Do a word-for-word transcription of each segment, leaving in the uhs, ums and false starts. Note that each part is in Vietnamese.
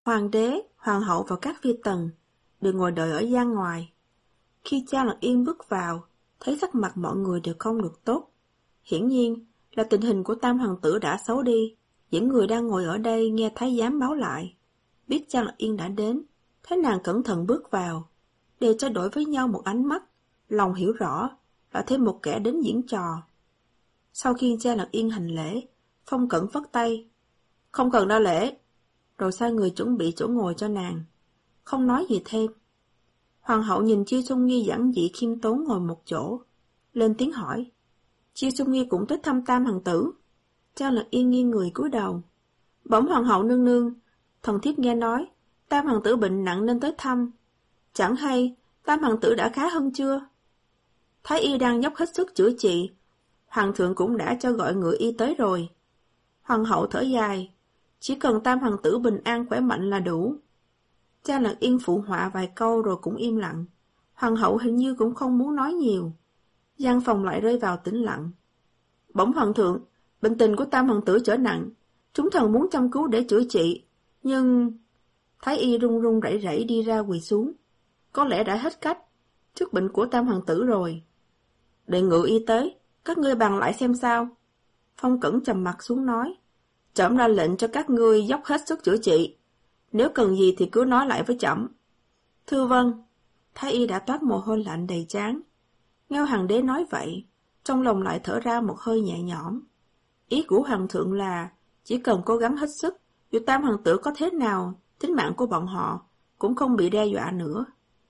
Hoàng đế, hoàng hậu và các phi tần đều ngồi đợi ở gian ngoài. Khi Cha Lật Yên bước vào, thấy sắc mặt mọi người đều không được tốt. Hiển nhiên là tình hình của tam hoàng tử đã xấu đi. Những người đang ngồi ở đây nghe thái giám báo lại, biết Cha Lật Yên đã đến, thế nàng cẩn thận bước vào, đều trao đổi với nhau một ánh mắt, lòng hiểu rõ là thêm một kẻ đến diễn trò. Sau khi Cha Lật Yên hành lễ, Phong Cẩn phất tay, không cần đa lễ, rồi sai người chuẩn bị chỗ ngồi cho nàng, không nói gì thêm. Hoàng hậu nhìn Chiêu Xuân Nghi giản dị khiêm tốn ngồi một chỗ, lên tiếng hỏi, Chiêu Xuân Nghi cũng tới thăm tam hoàng tử. Cha Lật Yên nghiêng người cúi đầu, bẩm hoàng hậu nương nương, thần thiếp nghe nói tam hoàng tử bệnh nặng nên tới thăm. Chẳng hay tam hoàng tử đã khá hơn chưa? Thái y đang dốc hết sức chữa trị, hoàng thượng cũng đã cho gọi ngựa y tới rồi. Hoàng hậu thở dài, chỉ cần tam hoàng tử bình an khỏe mạnh là đủ. Cha Lật Yên phụ họa vài câu rồi cũng im lặng. Hoàng hậu hình như cũng không muốn nói nhiều. Gian phòng lại rơi vào tĩnh lặng. Bẩm hoàng thượng, bệnh tình của tam hoàng tử trở nặng, chúng thần muốn chăm cứu để chữa trị, nhưng... Thái y run run rẩy rẩy đi ra quỳ xuống. Có lẽ đã hết cách, trước bệnh của tam hoàng tử rồi. Để ngự y tới, các ngươi bàn lại xem sao. Phong Cẩn trầm mặt xuống nói, trẫm ra lệnh cho các ngươi dốc hết sức chữa trị. Nếu cần gì thì cứ nói lại với trẫm. Thưa vâng. Thái y đã toát mồ hôi lạnh đầy trán. Nghe hoàng đế nói vậy, trong lòng lại thở ra một hơi nhẹ nhõm. Ý của hoàng thượng là chỉ cần cố gắng hết sức, dù tam hoàng tử có thế nào, tính mạng của bọn họ cũng không bị đe dọa nữa.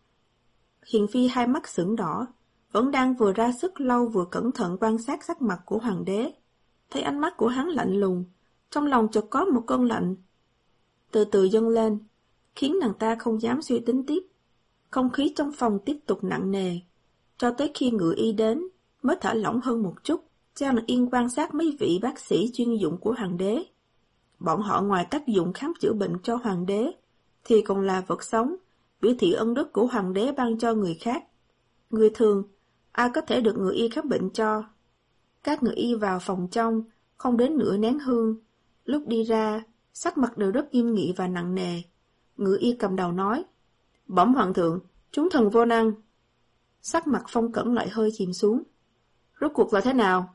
Hiền phi hai mắt sững đỏ, vẫn đang vừa ra sức lau vừa cẩn thận quan sát sắc mặt của hoàng đế. Thấy ánh mắt của hắn lạnh lùng, trong lòng chợt có một cơn lạnh từ từ dâng lên, khiến nàng ta không dám suy tính tiếp. Không khí trong phòng tiếp tục nặng nề, cho tới khi ngự y đến mới thả lỏng hơn một chút. Cha Lật Yên quan sát mấy vị bác sĩ chuyên dụng của hoàng đế. Bọn họ ngoài tác dụng khám chữa bệnh cho hoàng đế, thì còn là vật sống, biểu thị ân đức của hoàng đế ban cho người khác. Người thường, ai có thể được ngự y khám bệnh cho. Các ngự y vào phòng trong, không đến nửa nén hương. Lúc đi ra, sắc mặt đều rất nghiêm nghị và nặng nề. Ngự y cầm đầu nói, bẩm hoàng thượng, chúng thần vô năng. Sắc mặt Phong Cẩn lại hơi chìm xuống. Rốt cuộc là thế nào?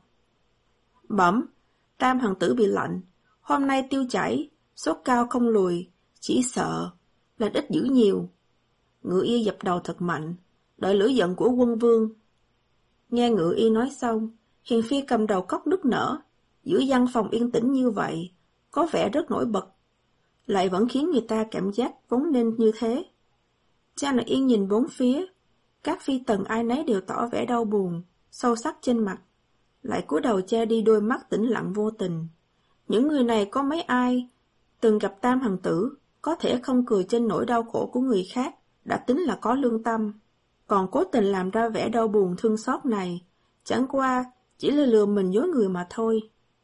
Bẩm, tam hoàng tử bị lạnh, hôm nay tiêu chảy, sốt cao không lùi, chỉ sợ là ít dữ nhiều. Ngự y dập đầu thật mạnh, đợi lửa giận của quân vương. Nghe ngự y nói xong, Hiền phi cầm đầu khóc nức nở. Giữa gian phòng yên tĩnh như vậy, có vẻ rất nổi bật, lại vẫn khiến người ta cảm giác vốn nên như thế. Cha Lật Yên nhìn bốn phía, các phi tần ai nấy đều tỏ vẻ đau buồn, sâu sắc trên mặt, lại cúi đầu che đi đôi mắt tĩnh lặng vô tình. Những người này có mấy ai từng gặp tam hoàng tử, có thể không cười trên nỗi đau khổ của người khác, đã tính là có lương tâm. Còn cố tình làm ra vẻ đau buồn thương xót này, chẳng qua chỉ là lừa mình dối người mà thôi.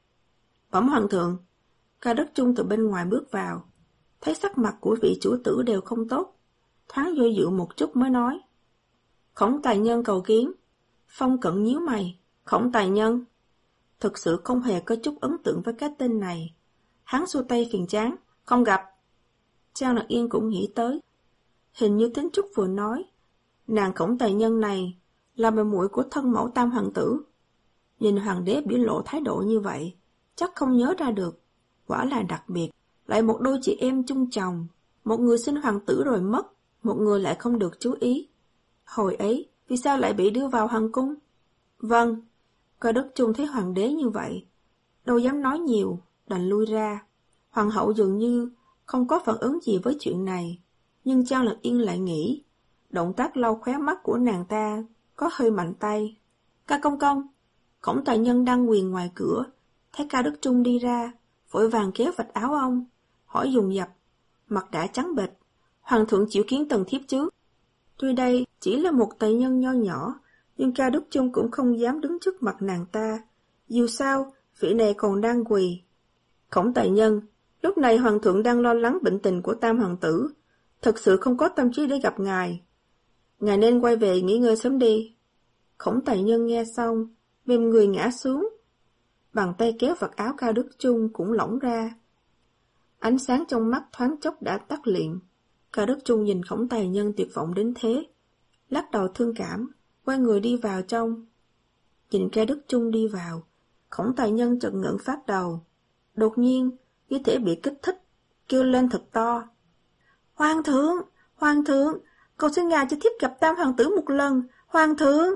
Bẩm hoàng thượng, Ca Đức Chung từ bên ngoài bước vào, thấy sắc mặt của vị chủ tử đều không tốt, thoáng do dự một chút mới nói, Khổng Tài Nhân cầu kiến. Phong Cẩn nhíu mày, Khổng Tài Nhân. Thực sự không hề có chút ấn tượng với cái tên này. Hắn xua tay phiền chán, không gặp. Cha Lật Yên cũng nghĩ tới, hình như Tính Trúc vừa nói, nàng Khổng Tài Nhân này là mẹ muội của thân mẫu tam hoàng tử. Nhìn hoàng đế biểu lộ thái độ như vậy, chắc không nhớ ra được. Quả là đặc biệt, lại một đôi chị em chung chồng, một người sinh hoàng tử rồi mất, một người lại không được chú ý. Hồi ấy, vì sao lại bị đưa vào hoàng cung? Vâng, Ca Đức Chung thấy hoàng đế như vậy, đâu dám nói nhiều, đành lui ra. Hoàng hậu dường như không có phản ứng gì với chuyện này, nhưng Cha Lật Yên lại nghĩ, động tác lau khóe mắt của nàng ta có hơi mạnh tay. Ca công công, Khổng Tài Nhân đang quỳ ngoài cửa, thấy Ca Đức Chung đi ra, vội vàng kéo vạch áo ông, hỏi dồn dập, mặt đã trắng bệch, hoàng thượng chịu kiến tần thiếp chứ? Tuy đây chỉ là một tài nhân nho nhỏ, nhưng Ca Đức Chung cũng không dám đứng trước mặt nàng ta, dù sao vị này còn đang quỳ. Khổng Tài Nhân, lúc này hoàng thượng đang lo lắng bệnh tình của tam hoàng tử, thật sự không có tâm trí để gặp ngài. Ngài nên quay về nghỉ ngơi sớm đi. Khổng Tài Nhân nghe xong, mềm người ngã xuống. Bàn tay kéo vạt áo Ca Đức Chung cũng lỏng ra. Ánh sáng trong mắt thoáng chốc đã tắt liệm. Cao Đức Chung nhìn Khổng Tài Nhân tuyệt vọng đến thế, lắc đầu thương cảm, quay người đi vào trong. Nhìn Cao Đức Chung đi vào, Khổng Tài Nhân chợt ngẩng phát đầu. Đột nhiên, như thể bị kích thích, kêu lên thật to. Hoàng thượng, hoàng thượng, cầu xin ngài cho thiếp gặp Tam hoàng tử một lần, hoàng thượng.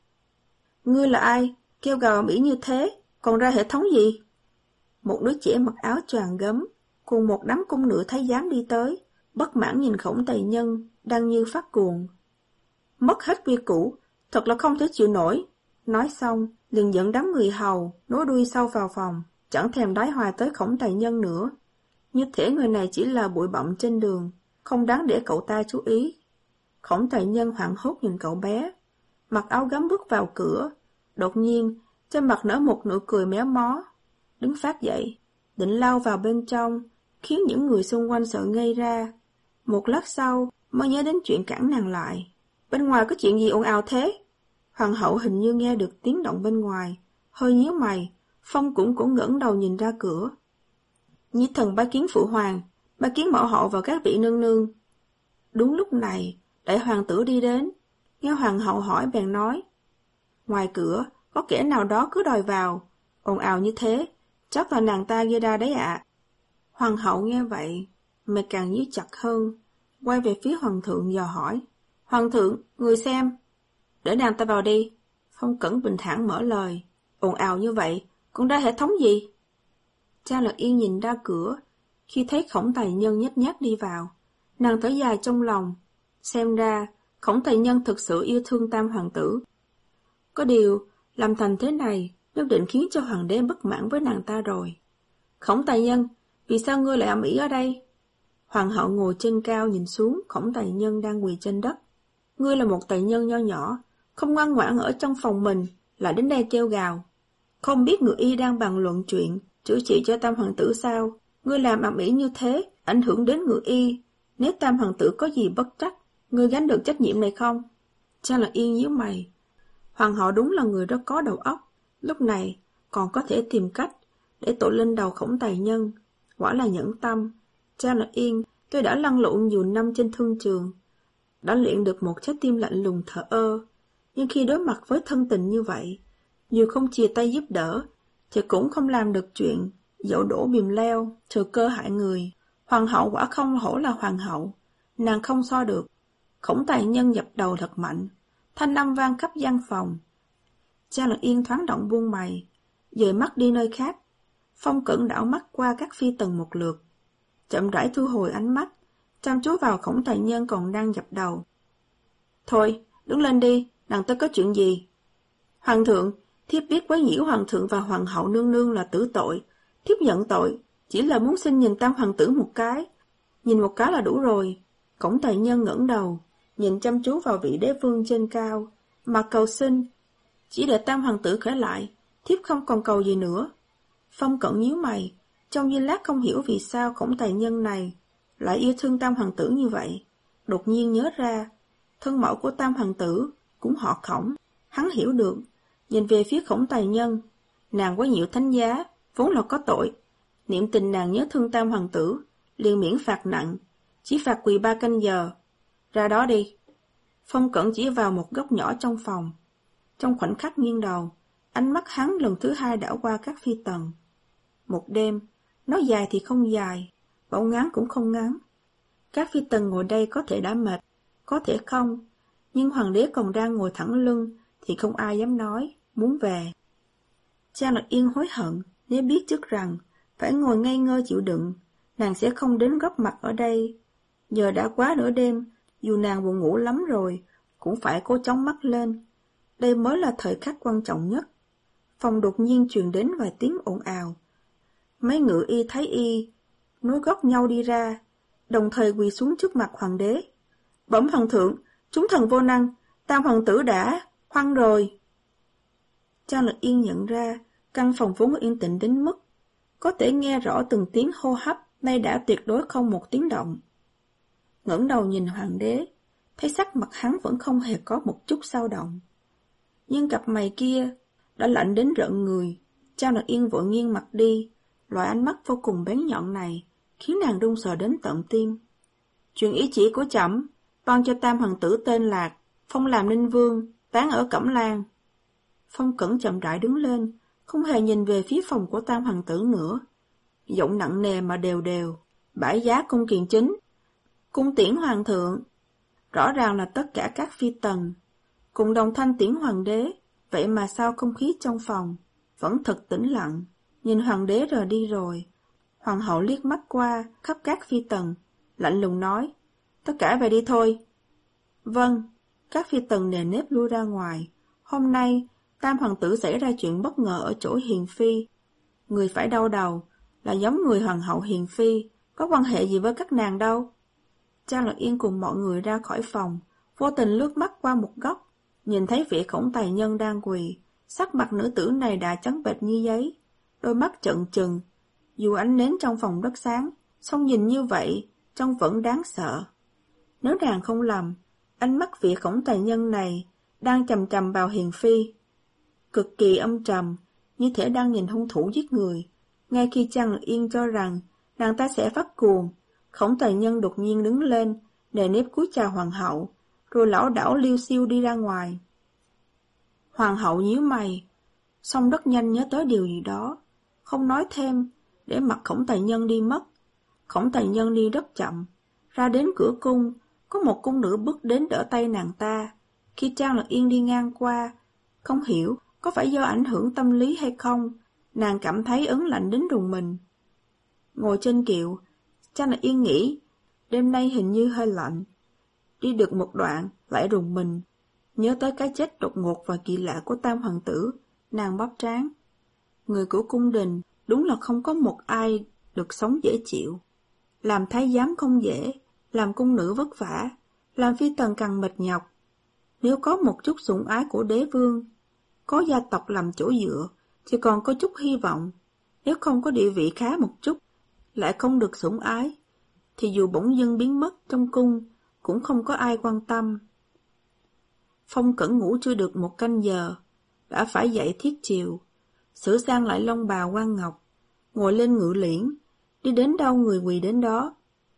Ngươi là ai? Kêu gào ầm ĩ như thế, còn ra hệ thống gì? Một đứa trẻ mặc áo choàng gấm, cùng một đám cung nữ thái giám đi tới, bất mãn nhìn Khổng Tài Nhân, đang như phát cuồng. Mất hết quy củ, thật là không thể chịu nổi. Nói xong, liền dẫn đám người hầu, nối đuôi sau vào phòng, chẳng thèm đái hoài tới Khổng Tài Nhân nữa. Như thể người này chỉ là bụi bặm trên đường, không đáng để cậu ta chú ý. Khổng Tài Nhân hoảng hốt nhìn cậu bé, mặc áo gấm bước vào cửa, đột nhiên, trên mặt nở một nụ cười méo mó. Đứng phát dậy, định lao vào bên trong, khiến những người xung quanh sợ ngây ra. Một lát sau, mới nhớ đến chuyện cản nàng lại. Bên ngoài có chuyện gì ồn ào thế? Hoàng hậu hình như nghe được tiếng động bên ngoài, hơi nhíu mày, Phong cũng cũng ngẩng đầu nhìn ra cửa. Nhi thần bái kiến phụ hoàng, bái kiến mẫu hậu và các vị nương nương. Đúng lúc này, đại hoàng tử đi đến, nghe hoàng hậu hỏi bèn nói. Ngoài cửa, có kẻ nào đó cứ đòi vào, ồn ào như thế, chắc là nàng ta gây ra đấy ạ. Hoàng hậu nghe vậy, mày càng nhíu chặt hơn, quay về phía hoàng thượng dò hỏi. Hoàng thượng, người xem. Để nàng ta vào đi. Phong Cẩn bình thản mở lời. Ồn ào như vậy, còn ra hệ thống gì? Cha Lật Yên nhìn ra cửa, khi thấy Khổng Tài Nhân nhếch nhác đi vào. Nàng thở dài trong lòng. Xem ra, Khổng Tài Nhân thực sự yêu thương Tam hoàng tử. Có điều, làm thành thế này, nhất định khiến cho hoàng đế bất mãn với nàng ta rồi. Khổng Tài Nhân, vì sao ngươi lại ầm ĩ ở đây? Hoàng hậu ngồi trên cao nhìn xuống Khổng Tài Nhân đang quỳ trên đất. Ngươi là một tài nhân nho nhỏ, không ngoan ngoãn ở trong phòng mình, lại đến đây kêu gào. Không biết người y đang bàn luận chuyện, chữa trị cho Tam hoàng tử sao? Ngươi làm ầm ĩ như thế, ảnh hưởng đến người y. Nếu Tam hoàng tử có gì bất trắc, ngươi gánh được trách nhiệm này không? Cha Lật Yên nhíu mày. Hoàng hậu đúng là người rất có đầu óc, lúc này còn có thể tìm cách để tội lên đầu Khổng Tài Nhân. Quả là nhẫn tâm. Cha Lật Yên, tôi đã lăn lộn nhiều năm trên thương trường, đã luyện được một trái tim lạnh lùng thờ ơ, nhưng khi đối mặt với thân tình như vậy, dù không chia tay giúp đỡ, thì cũng không làm được chuyện dẫu đổ bìm leo, thừa cơ hại người. Hoàng hậu quả không hổ là hoàng hậu, nàng không so được. Khổng Tài Nhân dập đầu thật mạnh, thanh âm vang khắp gian phòng. Cha Lật Yên thoáng động buông mày, dời mắt đi nơi khác. Phong Cẩn đảo mắt qua các phi tần một lượt, chậm rãi thu hồi ánh mắt, chăm chú vào Khổng Tài Nhân còn đang dập đầu. Thôi, đứng lên đi, nàng ta có chuyện gì? Hoàng thượng, thiếp biết quấy nhiễu hoàng thượng và hoàng hậu nương nương là tử tội, thiếp nhận tội, chỉ là muốn xin nhìn Tam hoàng tử một cái, nhìn một cái là đủ rồi. Khổng Tài Nhân ngẩng đầu, nhìn chăm chú vào vị đế vương trên cao, mà cầu xin, chỉ để Tam hoàng tử khỏe lại, thiếp không còn cầu gì nữa. Phong Cẩn nhíu mày, trong giây lát không hiểu vì sao Khổng Tài Nhân này lại yêu thương Tam hoàng tử như vậy. Đột nhiên nhớ ra, thân mẫu của Tam hoàng tử cũng họ Khổng. Hắn hiểu được, nhìn về phía Khổng Tài Nhân. Nàng quấy nhiễu thánh giá, vốn là có tội. Niệm tình nàng nhớ thương Tam hoàng tử, liền miễn phạt nặng, chỉ phạt quỳ ba canh giờ. Ra đó đi. Phong Cẩn chỉ vào một góc nhỏ trong phòng. Trong khoảnh khắc nghiêng đầu, ánh mắt hắn lần thứ hai đảo qua các phi tần. Một đêm, nói dài thì không dài, bảo ngắn cũng không ngắn. Các phi tần ngồi đây có thể đã mệt, có thể không, nhưng hoàng đế còn đang ngồi thẳng lưng thì không ai dám nói, muốn về. Cha Lật Yên hối hận, nếu biết trước rằng phải ngồi ngây ngơ chịu đựng, nàng sẽ không đến góp mặt ở đây. Giờ đã quá nửa đêm, dù nàng buồn ngủ lắm rồi, cũng phải cố chóng mắt lên. Đây mới là thời khắc quan trọng nhất. Phòng đột nhiên truyền đến vài tiếng ồn ào. Mấy ngự y thấy y nối gót nhau đi ra, đồng thời quỳ xuống trước mặt hoàng đế. Bẩm hoàng thượng, chúng thần vô năng, Tam hoàng tử đã hoang rồi. Cha Lật Yên nhận ra căn phòng vốn yên tĩnh đến mức có thể nghe rõ từng tiếng hô hấp, nay đã tuyệt đối không một tiếng động. Ngẩng đầu nhìn hoàng đế, thấy sắc mặt hắn vẫn không hề có một chút dao động, nhưng cặp mày kia đã lạnh đến rợn người. Cha Lật Yên vội nghiêng mặt đi, loại ánh mắt vô cùng bén nhọn này khiến nàng run sợ đến tận tim. Truyền ý chỉ của trẫm, ban cho tam hoàng tử tên Lạc, phong làm ninh vương, tán ở Cẩm Lan. Phong Cẩn chậm rãi đứng lên, không hề nhìn về phía phòng của tam hoàng tử nữa. Giọng nặng nề mà đều đều, bãi giá cung kiền chính. Cung tiễn hoàng thượng. Rõ ràng là tất cả các phi tần, cùng đồng thanh tiễn hoàng đế, vậy mà sao không khí trong phòng vẫn thật tĩnh lặng. Nhìn hoàng đế rời đi rồi, hoàng hậu liếc mắt qua khắp các phi tần, lạnh lùng nói, tất cả về đi thôi. Vâng, các phi tần nề nếp lui ra ngoài. Hôm nay, tam hoàng tử xảy ra chuyện bất ngờ ở chỗ Hiền Phi. Người phải đau đầu là giống người hoàng hậu Hiền Phi, có quan hệ gì với các nàng đâu. Trang Lạc Yên cùng mọi người ra khỏi phòng, vô tình lướt mắt qua một góc, nhìn thấy vị khổng tài nhân đang quỳ, sắc mặt nữ tử này đã trắng bệch như giấy, đôi mắt trợn trừng. Dù ánh nến trong phòng rất sáng, song nhìn như vậy, trông vẫn đáng sợ. Nếu nàng không lầm, ánh mắt vị khổng tài nhân này đang chằm chằm vào Hiền Phi, cực kỳ âm trầm, như thể đang nhìn hung thủ giết người. Ngay khi Trang Lạc Yên cho rằng nàng ta sẽ phát cuồng, khổng tài nhân đột nhiên đứng lên, nề nếp cúi chào hoàng hậu, rồi lảo đảo liêu xiêu đi ra ngoài. Hoàng hậu nhíu mày, song rất nhanh nhớ tới điều gì đó, không nói thêm, để mặc khổng tài nhân đi mất. Khổng tài nhân đi rất chậm, ra đến cửa cung, có một cung nữ bước đến đỡ tay nàng ta. Khi Trang Lạc Yên đi ngang qua, không hiểu có phải do ảnh hưởng tâm lý hay không, nàng cảm thấy ớn lạnh đến rùng mình. Ngồi trên kiệu, Trang Lạc Yên nghĩ, đêm nay hình như hơi lạnh. Đi được một đoạn, lại rùng mình, nhớ tới cái chết đột ngột và kỳ lạ của tam hoàng tử, nàng bóp trán. Người của cung đình đúng là không có một ai được sống dễ chịu. Làm thái giám không dễ, làm cung nữ vất vả, làm phi tần càng mệt nhọc. Nếu có một chút sủng ái của đế vương, có gia tộc làm chỗ dựa, thì còn có chút hy vọng. Nếu không có địa vị khá một chút, lại không được sủng ái, thì dù bỗng dưng biến mất trong cung, cũng không có ai quan tâm. Phong Cẩn ngủ chưa được một canh giờ, đã phải dậy thiết chiều, sửa sang lại lông bào quan ngọc, ngồi lên ngự liễn, đi đến đâu người quỳ đến đó.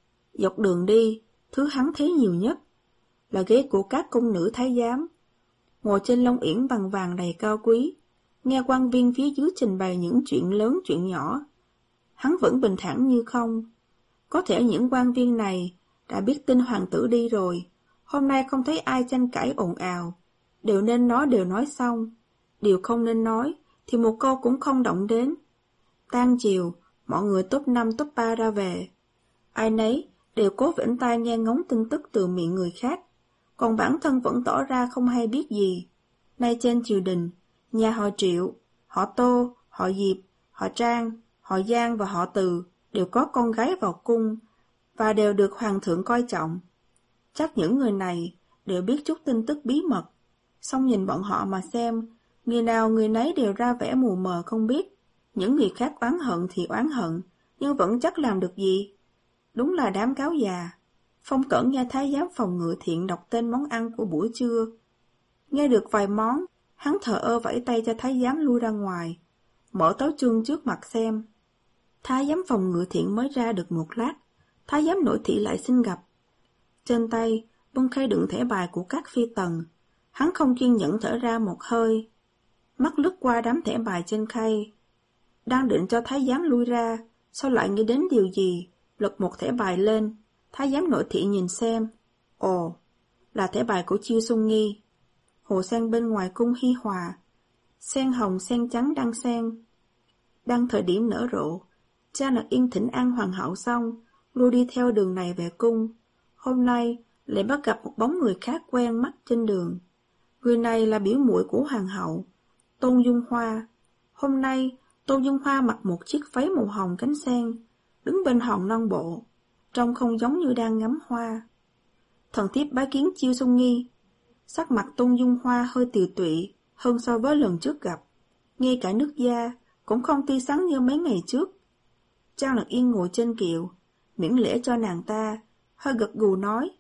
Dọc đường đi, thứ hắn thấy nhiều nhất là ghế của các cung nữ thái giám, ngồi trên lông uyển bằng vàng đầy cao quý, nghe quan viên phía dưới trình bày những chuyện lớn chuyện nhỏ. Hắn vẫn bình thản như không. Có thể những quan viên này đã biết tin hoàng tử đi rồi, hôm nay không thấy ai tranh cãi ồn ào, điều nên nói đều nói xong, điều không nên nói thì một câu cũng không động đến. Tang chiều, mọi người top năm top ba ra về, ai nấy đều cố vĩnh tai nghe ngóng tin tức từ miệng người khác, còn bản thân vẫn tỏ ra không hay biết gì. Nay trên triều đình, nhà họ Triệu, họ Tô, họ Diệp, họ Trang, họ Giang và họ Từ đều có con gái vào cung và đều được hoàng thượng coi trọng. Chắc những người này đều biết chút tin tức bí mật, song nhìn bọn họ mà xem, người nào người nấy đều ra vẻ mù mờ không biết. Những người khác oán hận thì oán hận, nhưng vẫn chắc làm được gì. Đúng là đám cáo già. Phong Cẩn nghe thái giám phòng ngự thiện đọc tên món ăn của buổi trưa. Nghe được vài món, hắn thờ ơ vẫy tay cho thái giám lui ra ngoài, mở tấu chương trước mặt xem. Thái giám phòng ngự thiện mới ra được một lát, thái giám nội thị lại xin gặp. Trên tay, bưng khay đựng thẻ bài của các phi tần, hắn không kiên nhẫn thở ra một hơi. Mắt lướt qua đám thẻ bài trên khay, đang định cho thái giám lui ra, sao lại nghĩ đến điều gì, lật một thẻ bài lên. Thái giám nội thị nhìn xem, ồ, là thẻ bài của Chiêu Xuân Nghi. Hồ sen bên ngoài cung hi hòa, sen hồng sen trắng đang xen, đang thời điểm nở rộ. Trang Lạc Yên thỉnh an hoàng hậu xong, lui đi theo đường này về cung. Hôm nay lại bắt gặp một bóng người khác quen mắt trên đường. Người này là biểu muội của hoàng hậu, Tôn Dung Hoa. Hôm nay Tôn Dung Hoa mặc một chiếc váy màu hồng cánh sen, đứng bên hòn non bộ, trông không giống như đang ngắm hoa. Thần thiếp bái kiến Chiêu Xuân Nghi. Sắc mặt Tôn Dung Hoa hơi tiều tụy hơn so với lần trước gặp, ngay cả nước da cũng không tươi sáng như mấy ngày trước. Trang Lạc Yên ngồi trên kiệu, miễn lễ cho nàng ta, hơi gật gù nói,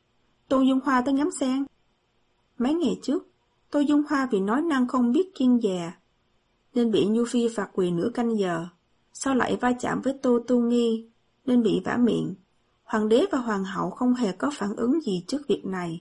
Tôn Dung Hoa tới ngắm sen. Mấy ngày trước, Tôn Dung Hoa vì nói năng không biết kiêng dè, nên bị Nhu Phi phạt quỳ nửa canh giờ, sau lại va chạm với Tô Tu Nghi, nên bị vả miệng. Hoàng đế và hoàng hậu không hề có phản ứng gì trước việc này.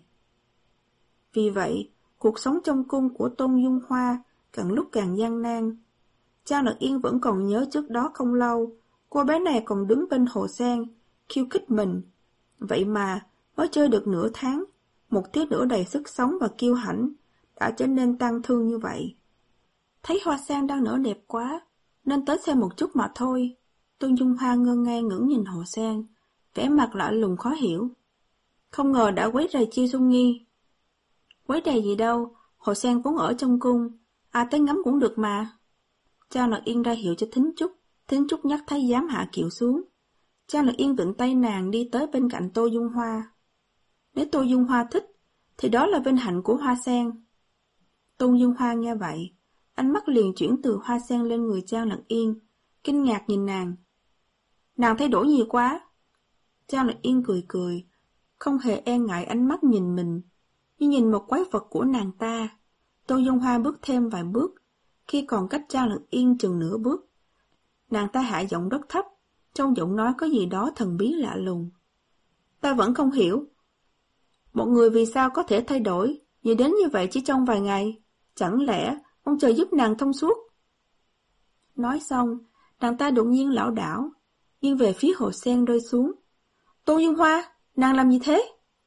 Vì vậy, cuộc sống trong cung của Tôn Dung Hoa càng lúc càng gian nan. Trang Lật Yên vẫn còn nhớ trước đó không lâu, cô bé này còn đứng bên hồ sen, khiêu khích mình. Vậy mà, mới chơi được nửa tháng, một thiếu nữ đầy sức sống và kiêu hãnh, đã trở nên tang thương như vậy. Thấy hoa sen đang nở đẹp quá, nên tới xem một chút mà thôi. Tôn Dung Hoa ngơ ngác ngẩng nhìn hồ sen, vẻ mặt lạ lùng khó hiểu. Không ngờ đã quấy rầy Chiêu Xuân Nghi. Quấy rầy gì đâu, hồ sen vốn ở trong cung, ai tới ngắm cũng được mà. Trang Lật Yên ra hiệu cho Thính Trúc, Thính Trúc nhắc thái giám hạ kiệu xuống. Trang Lật Yên vịnh tay nàng đi tới bên cạnh Tô Dung Hoa. Nếu Tô Dung Hoa thích, thì đó là vinh hạnh của hoa sen. Tôn Dung Hoa nghe vậy, ánh mắt liền chuyển từ hoa sen lên người Trang Lật Yên, kinh ngạc nhìn nàng. Nàng thay đổi nhiều quá. Trang Lật Yên cười cười, không hề e ngại ánh mắt nhìn mình, như nhìn một quái vật của nàng ta. Tôn Dung Hoa bước thêm vài bước, khi còn cách Trang Lật Yên chừng nửa bước. Nàng ta hạ giọng rất thấp, trong giọng nói có gì đó thần bí lạ lùng. Ta vẫn không hiểu. Một người vì sao có thể thay đổi, nhiều đến như vậy chỉ trong vài ngày? Chẳng lẽ ông trời giúp nàng thông suốt? Nói xong, nàng ta đột nhiên lảo đảo, nghiêng về phía hồ sen rơi xuống. Tô Dung Hoa, nàng làm gì thế?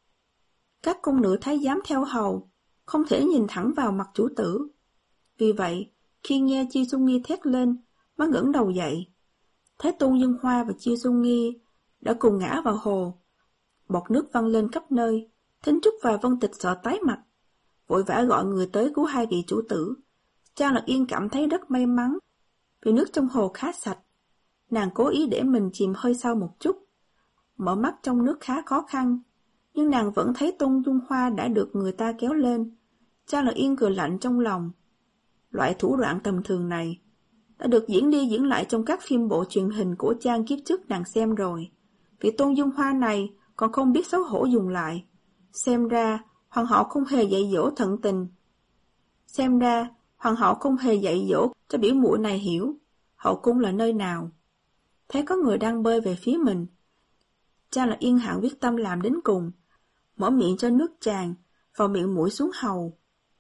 Các cung nữ thái giám theo hầu, không thể nhìn thẳng vào mặt chủ tử. Vì vậy, khi nghe Chiêu Xuân Nghi thét lên, mới ngẩng đầu dậy. Thấy Tôn Dung Hoa và Chiêu Xuân Nghi đã cùng ngã vào hồ. Bọt nước văng lên khắp nơi, Thính Trúc và Vân Tịch sợ tái mặt, vội vã gọi người tới cứu hai vị chủ tử. Trang Lật Yên cảm thấy rất may mắn, vì nước trong hồ khá sạch. Nàng cố ý để mình chìm hơi sâu một chút, mở mắt trong nước khá khó khăn, nhưng nàng vẫn thấy Tôn Dung Hoa đã được người ta kéo lên. Trang Lật Yên cười lạnh trong lòng. Loại thủ đoạn tầm thường này đã được diễn đi diễn lại trong các phim bộ truyền hình của Trang kiếp trước nàng xem rồi. Vị Tôn Dung Hoa này còn không biết xấu hổ dùng lại. Xem ra hoàng hậu không hề dạy dỗ thận tình. Xem ra hoàng hậu không hề dạy dỗ cho biểu muội này hiểu hậu cung là nơi nào. Thấy có người đang bơi về phía mình, Trang Lật Yên hạng quyết tâm làm đến cùng, mở miệng cho nước tràn vào miệng mũi xuống hầu.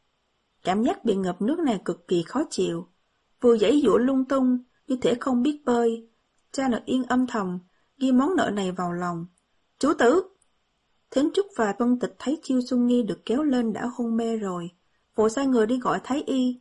Cảm giác bị ngập nước này cực kỳ khó chịu, vừa giãy giụa lung tung như thể không biết bơi. Trang Lật Yên âm thầm ghi món nợ này vào lòng. Chủ tử! Thính Trúc và Vân Tịch thấy Chiêu Xuân Nghi được kéo lên đã hôn mê rồi, vội sai người đi gọi thái y.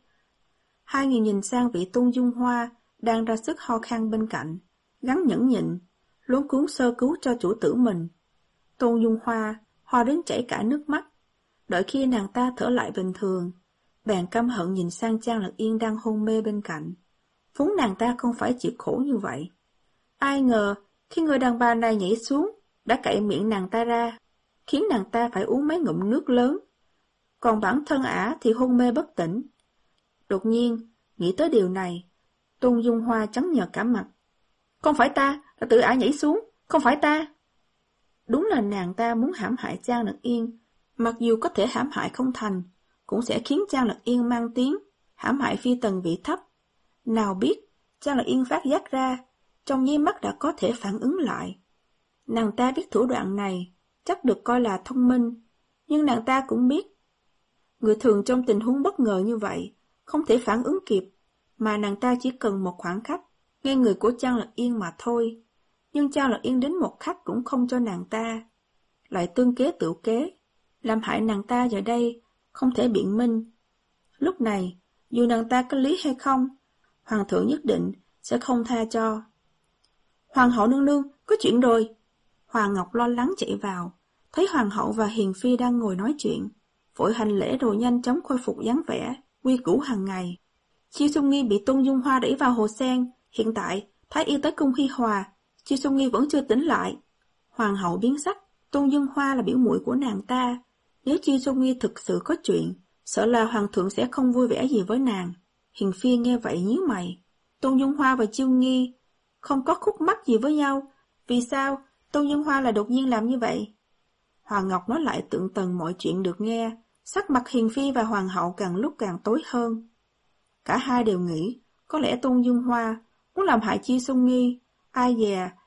Hai người nhìn sang vị Tôn Dung Hoa đang ra sức ho khan bên cạnh, gắng nhẫn nhịn, luống cuống sơ cứu cho chủ tử mình. Tôn Dung Hoa ho đến chảy cả nước mắt. Đợi khi nàng ta thở lại bình thường, bèn căm hận nhìn sang Trang Lật Yên đang hôn mê bên cạnh. Vốn nàng ta không phải chịu khổ như vậy. Ai ngờ khi người đàn bà này nhảy xuống, đã cậy miệng nàng ta ra, khiến nàng ta phải uống mấy ngụm nước lớn. Còn bản thân ả thì hôn mê bất tỉnh. Đột nhiên, nghĩ tới điều này, Tôn Dung Hoa trắng nhợt cả mặt. Không phải ta, là tự ả nhảy xuống, không phải ta. Đúng là nàng ta muốn hãm hại Trang Lật Yên, mặc dù có thể hãm hại không thành, cũng sẽ khiến Trang Lật Yên mang tiếng hãm hại phi tần vị thấp. Nào biết, Trang Lật Yên phát giác ra, trong nháy mắt đã có thể phản ứng lại. Nàng ta biết thủ đoạn này, chắc được coi là thông minh, nhưng nàng ta cũng biết, người thường trong tình huống bất ngờ như vậy, không thể phản ứng kịp, mà nàng ta chỉ cần một khoảng khắc, nghe người của Trang Lật Yên mà thôi. Nhưng Trang Lật Yên đến một khắc cũng không cho nàng ta, lại tương kế tự kế, làm hại nàng ta giờ đây, không thể biện minh. Lúc này, dù nàng ta có lý hay không, hoàng thượng nhất định sẽ không tha cho. Hoàng hậu nương nương, có chuyện rồi. Hoàng Ngọc lo lắng chạy vào, thấy hoàng hậu và hiền phi đang ngồi nói chuyện, vội hành lễ rồi nhanh chóng khôi phục dáng vẻ quy củ hàng ngày. Chiêu Xuân Nghi bị Tôn Dung Hoa đẩy vào hồ sen, hiện tại thái y tới cung Hi Hòa, Chiêu Xuân Nghi vẫn chưa tỉnh lại. Hoàng hậu biến sắc, Tôn Dung Hoa là biểu muội của nàng ta, nếu Chiêu Xuân Nghi thực sự có chuyện, sợ là hoàng thượng sẽ không vui vẻ gì với nàng. Hiền phi nghe vậy nhíu mày. Tôn Dung Hoa và Chiêu Nghi không có khúc mắc gì với nhau, vì sao Tôn Dung Hoa là đột nhiên làm như vậy? Hoàng Ngọc nói lại tường tầng mọi chuyện được nghe, sắc mặt hiền phi và hoàng hậu càng lúc càng tối hơn. Cả hai đều nghĩ, có lẽ Tôn Dung Hoa muốn làm hại Chiêu Xuân Nghi, ai dè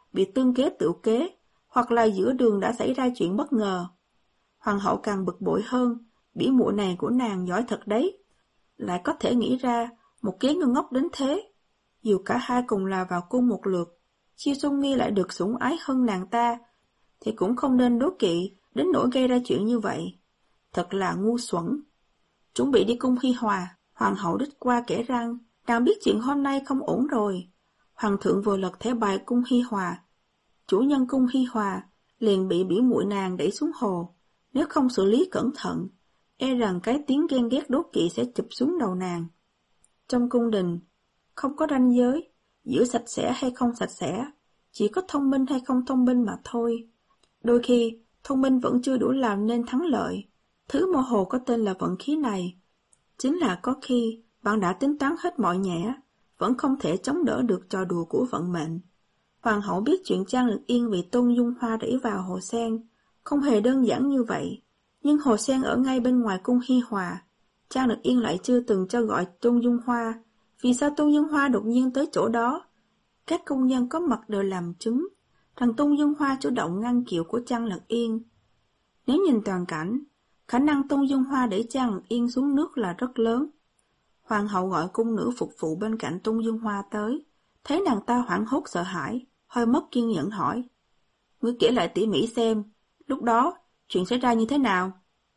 bị tương kế tựu kế, hoặc là giữa đường đã xảy ra chuyện bất ngờ. Hoàng hậu càng bực bội hơn, bỉ muội này của nàng giỏi thật đấy, lại có thể nghĩ ra một kế ngu ngốc đến thế. Dù cả hai cùng là vào cung một lượt, Chiêu Xuân Nghi lại được sủng ái hơn nàng ta, thì cũng không nên đố kỵ đến nỗi gây ra chuyện như vậy. Thật là ngu xuẩn. Chuẩn bị đi cung Hi Hòa, hoàng hậu đích qua kể rằng, nàng biết chuyện hôm nay không ổn rồi. Hoàng thượng vừa lật thẻ bài cung Hi Hòa. Chủ nhân cung Hi Hòa liền bị bỉ muội nàng đẩy xuống hồ. Nếu không xử lý cẩn thận, e rằng cái tiếng ghen ghét đố kỵ sẽ chụp xuống đầu nàng. Trong cung đình, không có ranh giới, giữa sạch sẽ hay không sạch sẽ, chỉ có thông minh hay không thông minh mà thôi. Đôi khi, thông minh vẫn chưa đủ làm nên thắng lợi. Thứ mơ hồ có tên là vận khí này, chính là có khi bạn đã tính toán hết mọi nhẽ, vẫn không thể chống đỡ được trò đùa của vận mệnh. Hoàng hậu biết chuyện Trang Lực Yên bị Tôn Dung Hoa đẩy vào hồ sen, không hề đơn giản như vậy. Nhưng hồ sen ở ngay bên ngoài cung Hi Hòa, Trang Lực Yên lại chưa từng cho gọi Tôn Dung Hoa. Vì sao Tôn Dung Hoa đột nhiên tới chỗ đó? Các công nhân có mặt đều làm chứng rằng Tôn Dung Hoa chủ động ngăn kiệu của Trang Lực Yên. Nếu nhìn toàn cảnh, khả năng Tôn Dung Hoa đẩy Trang Lực Yên xuống nước là rất lớn. Hoàng hậu gọi cung nữ phục vụ bên cạnh Tôn Dung Hoa tới, thấy nàng ta hoảng hốt sợ hãi, hơi mất kiên nhẫn hỏi: "Ngươi kể lại tỉ mỉ xem, lúc đó chuyện xảy ra như thế nào?"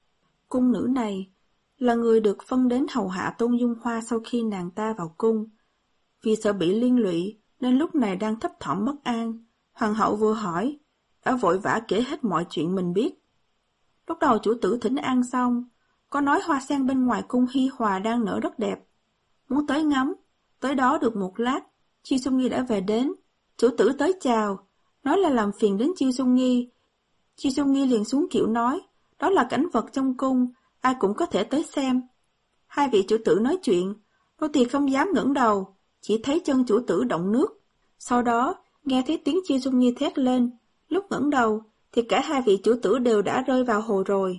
Cung nữ này là người được phân đến hầu hạ Tôn Dung Hoa sau khi nàng ta vào cung. Vì sợ bị liên lụy nên lúc này đang thấp thỏm bất an. Hoàng hậu vừa hỏi, đã vội vã kể hết mọi chuyện mình biết. Lúc đầu chủ tử thỉnh an xong, có nói hoa sen bên ngoài cung Hi Hòa đang nở rất đẹp. Muốn tới ngắm, tới đó được một lát, Chiêu Xuân Nghi đã về đến. Chủ tử tới chào, nói là làm phiền đến Chiêu Xuân Nghi. Chiêu Xuân Nghi liền xuống kiệu nói, đó là cảnh vật trong cung, ai cũng có thể tới xem. Hai vị chủ tử nói chuyện, nô tỳ không dám ngẩng đầu, chỉ thấy chân chủ tử động nước. Sau đó, nghe thấy tiếng Chiêu Xuân Nghi thét lên, lúc ngẩng đầu thì cả hai vị chủ tử đều đã rơi vào hồ rồi.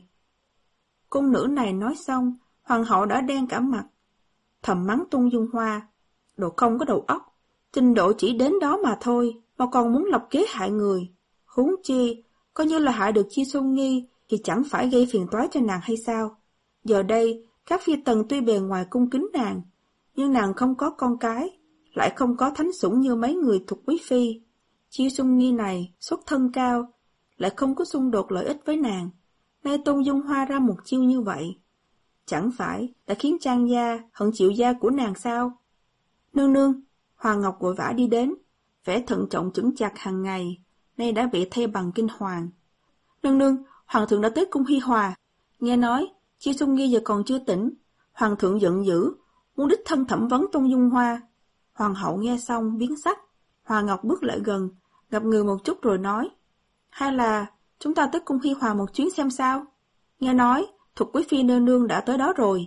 Cung nữ này nói xong, hoàng hậu đã đen cả mặt, thầm mắng Tôn Dung Hoa, đồ không có đầu óc, trình độ chỉ đến đó mà thôi, mà còn muốn lập kế hại người. Huống chi, coi như là hại được Chiêu Xuân Nghi thì chẳng phải gây phiền toái cho nàng hay sao? Giờ đây, các phi tần tuy bề ngoài cung kính nàng, nhưng nàng không có con cái, lại không có thánh sủng như mấy người thuộc quý phi. Chiêu Xuân Nghi này xuất thân cao, lại không có xung đột lợi ích với nàng. Nay Tôn Dung Hoa ra một chiêu như vậy, chẳng phải đã khiến Trang gia hận chịu gia của nàng sao? Nương nương, Hoàng Ngọc vội vã đi đến, vẻ thận trọng chững chạc hàng ngày, nay đã bị thay bằng kinh hoàng. Nương nương, Hoàng thượng đã tới cung Hi Hòa, nghe nói Chiêu Xuân Nghi giờ còn chưa tỉnh, Hoàng thượng giận dữ, muốn đích thân thẩm vấn Tôn Dung Hoa. Hoàng hậu nghe xong biến sắc, Hoàng Ngọc bước lại gần, gặp người một chút rồi nói, hay là chúng ta tới cung Hi Hòa một chuyến xem sao? Nghe nói thuộc quý phi nương nương đã tới đó rồi.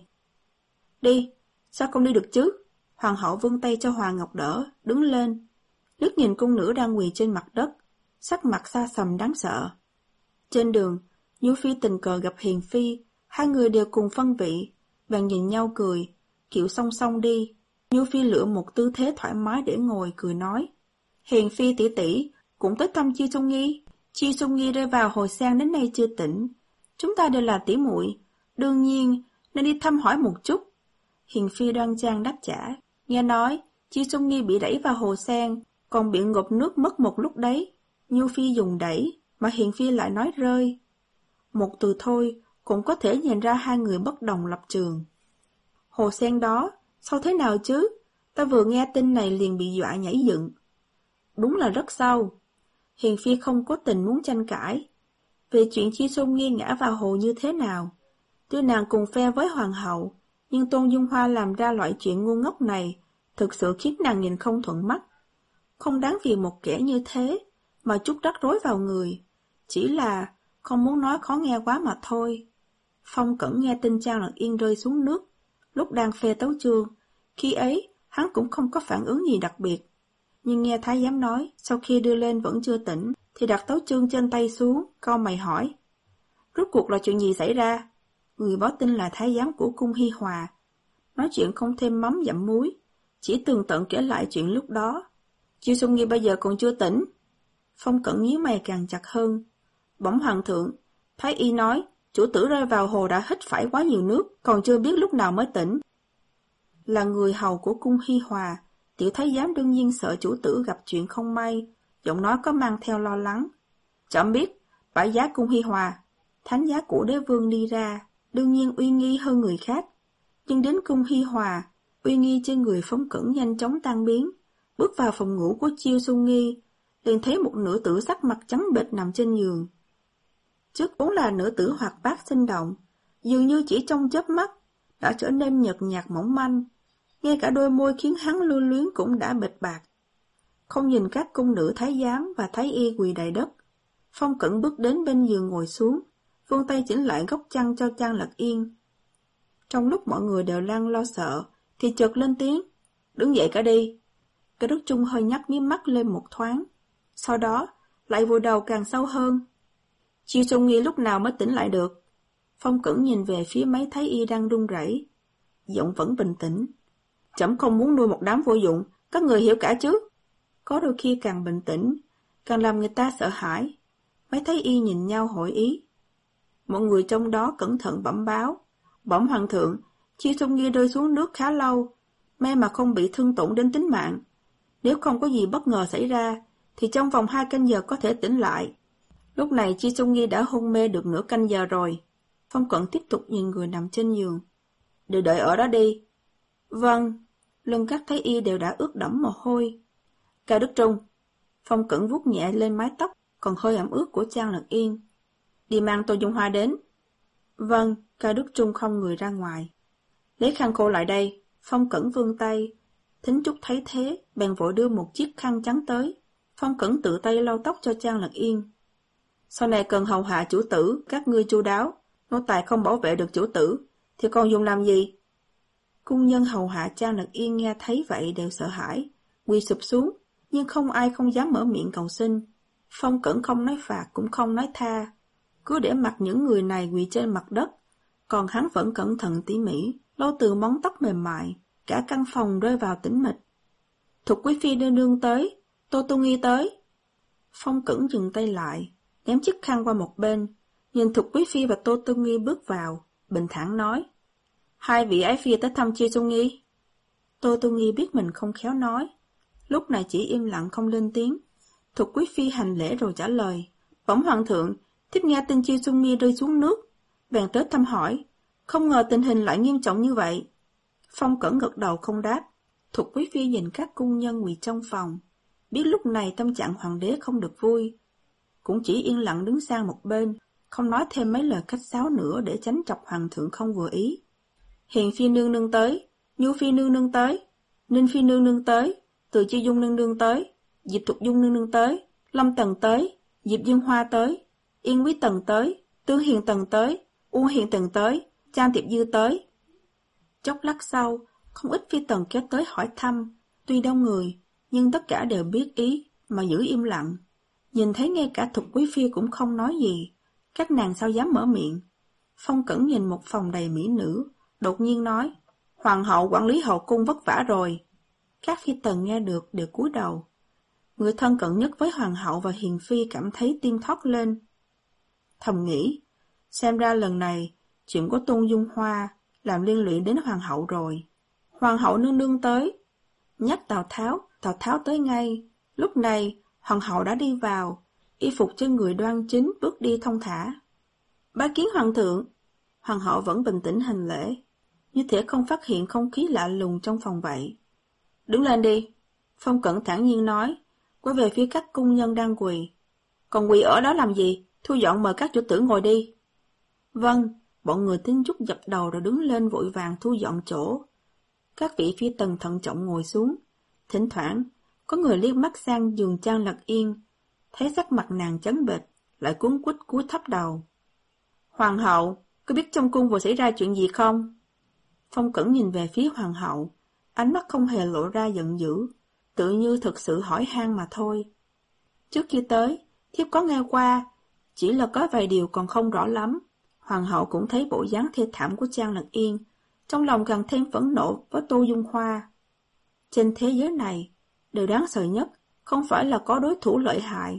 Đi, sao không đi được chứ? Hoàng hậu vươn tay cho Hoàng Ngọc đỡ, đứng lên, liếc nhìn cung nữ đang quỳ trên mặt đất, sắc mặt xa sầm đáng sợ. Trên đường, Nhu Phi tình cờ gặp Hiền Phi, hai người đều cùng phân vị, bèn nhìn nhau cười, kiệu song song đi. Nhu Phi lựa một tư thế thoải mái để ngồi, cười nói, Hiền Phi tỷ tỷ cũng tới thăm Chiêu Xuân Nghi. Chiêu Xuân Nghi rơi vào hồ sen đến nay chưa tỉnh, chúng ta đều là tỷ muội, đương nhiên nên đi thăm hỏi một chút. Hiền Phi đoan trang đáp trả, nghe nói Chiêu Xuân Nghi bị đẩy vào hồ sen, còn bị ngộp nước mất một lúc đấy. Nhu Phi dùng đẩy, mà Hiền Phi lại nói rơi. Một từ thôi cũng có thể nhìn ra hai người bất đồng lập trường. Hồ sen đó, sao thế nào chứ? Ta vừa nghe tin này liền bị dọa nhảy dựng. Đúng là rất sâu. Hiền Phi không có tình muốn tranh cãi về chuyện Chiêu Xuân Nghi ngã vào hồ như thế nào. Tuy nàng cùng phe với hoàng hậu, nhưng Tôn Dung Hoa làm ra loại chuyện ngu ngốc này thực sự khiến nàng nhìn không thuận mắt. Không đáng vì một kẻ như thế mà chút rắc rối vào người, chỉ là không muốn nói khó nghe quá mà thôi. Phong Cẩn nghe tin Trang Lật Yên rơi xuống nước lúc đang phê tấu chương, khi ấy hắn cũng không có phản ứng gì đặc biệt. Nhưng nghe thái giám nói sau khi đưa lên vẫn chưa tỉnh, thì đặt tấu chương trên tay xuống, cau mày hỏi, rốt cuộc là chuyện gì xảy ra? Người báo tin là thái giám của cung Hi Hòa, nói chuyện không thêm mắm dặm muối, chỉ tường tận kể lại chuyện lúc đó. Chiêu Xuân Nghi bây giờ còn chưa tỉnh. Phong Cẩn nhíu mày càng chặt hơn. Bỗng hoàng thượng, Thái y nói, chủ tử rơi vào hồ đã hít phải quá nhiều nước, còn chưa biết lúc nào mới tỉnh. Là người hầu của cung Hi Hòa, tiểu thái giám đương nhiên sợ chủ tử gặp chuyện không may, giọng nói có mang theo lo lắng. Trẫm biết, bãi giá cung Hi Hòa, thánh giá của đế vương đi ra, đương nhiên uy nghi hơn người khác. Nhưng đến cung Hi Hòa, uy nghi trên người Phong Cẩn nhanh chóng tan biến. Bước vào phòng ngủ của Chiêu Xuân Nghi, liền thấy một nữ tử sắc mặt trắng bệch nằm trên giường. Trước vốn là nữ tử hoạt bát sinh động, dường như chỉ trong chớp mắt đã trở nên nhợt nhạt mỏng manh, ngay cả đôi môi khiến hắn lưu luyến cũng đã bệt bạc. Không nhìn các cung nữ thái giám và thái y quỳ đầy đất, Phong Cẩn bước đến bên giường ngồi xuống, vươn tay chỉnh lại góc chăn cho Trang Lật Yên. Trong lúc mọi người đều đang lo sợ, thì chợt lên tiếng, đứng dậy cả đi. Cái Đức Trung hơi nhắc mí mắt lên một thoáng, sau đó lại vùi đầu càng sâu hơn. Chiêu Xuân Nghi lúc nào mới tỉnh lại được? Phong Cẩn nhìn về phía mấy thái y đang run rẩy, giọng vẫn bình tĩnh. Trẫm không muốn nuôi một đám vô dụng, các người hiểu cả chứ? Có đôi khi càng bình tĩnh, càng làm người ta sợ hãi. Mấy thái y nhìn nhau hỏi ý. Mọi người trong đó cẩn thận bẩm báo. Bẩm hoàng thượng, Chiêu Xuân Nghi rơi xuống nước khá lâu, may mà không bị thương tổn đến tính mạng. Nếu không có gì bất ngờ xảy ra, thì trong vòng hai canh giờ có thể tỉnh lại. Lúc này Chiêu Xuân Nghi đã hôn mê được nửa canh giờ rồi. Phong Cẩn tiếp tục nhìn người nằm trên giường. Để đợi ở đó đi. Vâng. Lưng các thái y đều đã ướt đẫm mồ hôi. Cao Đức Trung. Phong Cẩn vuốt nhẹ lên mái tóc còn hơi ẩm ướt của Trang Lật Yên. Đi mang Tô Dung Hoa đến. Vâng. Cao Đức Trung không người ra ngoài. Lấy khăn khô lại đây. Phong Cẩn vươn tay. Thính Trúc thấy thế, bèn vội đưa một chiếc khăn trắng tới. Phong Cẩn tự tay lau tóc cho Trang Lật Yên. Sau này cần hầu hạ chủ tử, các ngươi chu đáo. Nô tài không bảo vệ được chủ tử, thì còn dùng làm gì? Cung nhân hầu hạ Trang Lật Yên nghe thấy vậy đều sợ hãi, quỳ sụp xuống, nhưng không ai không dám mở miệng cầu xin. Phong Cẩn không nói phạt cũng không nói tha, cứ để mặc những người này quỳ trên mặt đất, còn hắn vẫn cẩn thận tỉ mỉ, lau từ móng tóc mềm mại, cả căn phòng rơi vào tĩnh mịch. Thục quý phi nương nương tới, Tô Tu Nghi tới. Phong Cẩn dừng tay lại, ném chiếc khăn qua một bên, nhìn Thục quý phi và Tô Tu Nghi bước vào, bình thản nói: Hai vị ái phi tới thăm Chiêu Xuân Nghi. Tô Tu Nghi biết mình không khéo nói, lúc này chỉ im lặng không lên tiếng. Thục quý phi hành lễ rồi trả lời: Bẩm hoàng thượng, thiếp nghe tin Chiêu Xuân Nghi rơi xuống nước, bèn tới thăm hỏi, không ngờ tình hình lại nghiêm trọng như vậy. Phong Cẩn gật đầu không đáp. Thục quý phi nhìn các cung nhân quỳ trong phòng, biết lúc này tâm trạng hoàng đế không được vui, cũng chỉ yên lặng đứng sang một bên, không nói thêm mấy lời khách sáo nữa để tránh chọc hoàng thượng không vừa ý. Hiền phi nương nương tới, Nhu phi nương nương tới, Ninh phi nương nương tới, Từ Chi Dung nương nương tới, Diệp Thục Dung nương nương tới, Lâm Tần tới, Diệp Dương Hoa tới, Yên Quý Tần tới, Tương Hiền Tần tới, U Hiền Tần tới, Trang Tiệp Dư tới. Chốc lát sau, không ít phi tần kéo tới hỏi thăm, tuy đông người, nhưng tất cả đều biết ý mà giữ im lặng. Nhìn thấy ngay cả Thục quý phi cũng không nói gì, các nàng sao dám mở miệng. Phong Cẩn nhìn một phòng đầy mỹ nữ, đột nhiên nói: Hoàng hậu quản lý hậu cung vất vả rồi. Các phi tần nghe được đều cúi đầu. Người thân cận nhất với hoàng hậu và hiền phi cảm thấy tim thót lên. Thầm nghĩ, xem ra lần này chuyện của Tôn Dung Hoa làm liên lụy đến hoàng hậu rồi. Hoàng hậu nương nương tới. Nhắc Tào Tháo, Tào Tháo tới ngay. Lúc này hoàng hậu đã đi vào, y phục trên người đoan chính, bước đi thông thả. Bái kiến hoàng thượng. Hoàng hậu vẫn bình tĩnh hành lễ, như thể không phát hiện không khí lạ lùng trong phòng vậy. Đứng lên đi. Phong Cẩn thản nhiên nói, quay về phía các cung nhân đang quỳ. Còn quỳ ở đó làm gì? Thu dọn mời các chủ tử ngồi đi. Vâng. Bọn người Thính Trúc dập đầu rồi đứng lên vội vàng thu dọn chỗ. Các vị phi tần thận trọng ngồi xuống. Thỉnh thoảng có người liếc mắt sang giường Trang Lật Yên, thấy sắc mặt nàng trắng bệch, lại cuống quýt cúi thấp đầu. Hoàng hậu, có biết trong cung vừa xảy ra chuyện gì không? Phong Cẩn nhìn về phía hoàng hậu, ánh mắt không hề lộ ra giận dữ, tự như thực sự hỏi han mà thôi. Trước khi tới, thiếp có nghe qua, chỉ là có vài điều còn không rõ lắm. Hoàng hậu cũng thấy bộ dáng thê thảm của Trang Lật Yên, trong lòng càng thêm phẫn nộ với Tô Dung Hoa. Trên thế giới này, điều đáng sợ nhất không phải là có đối thủ lợi hại,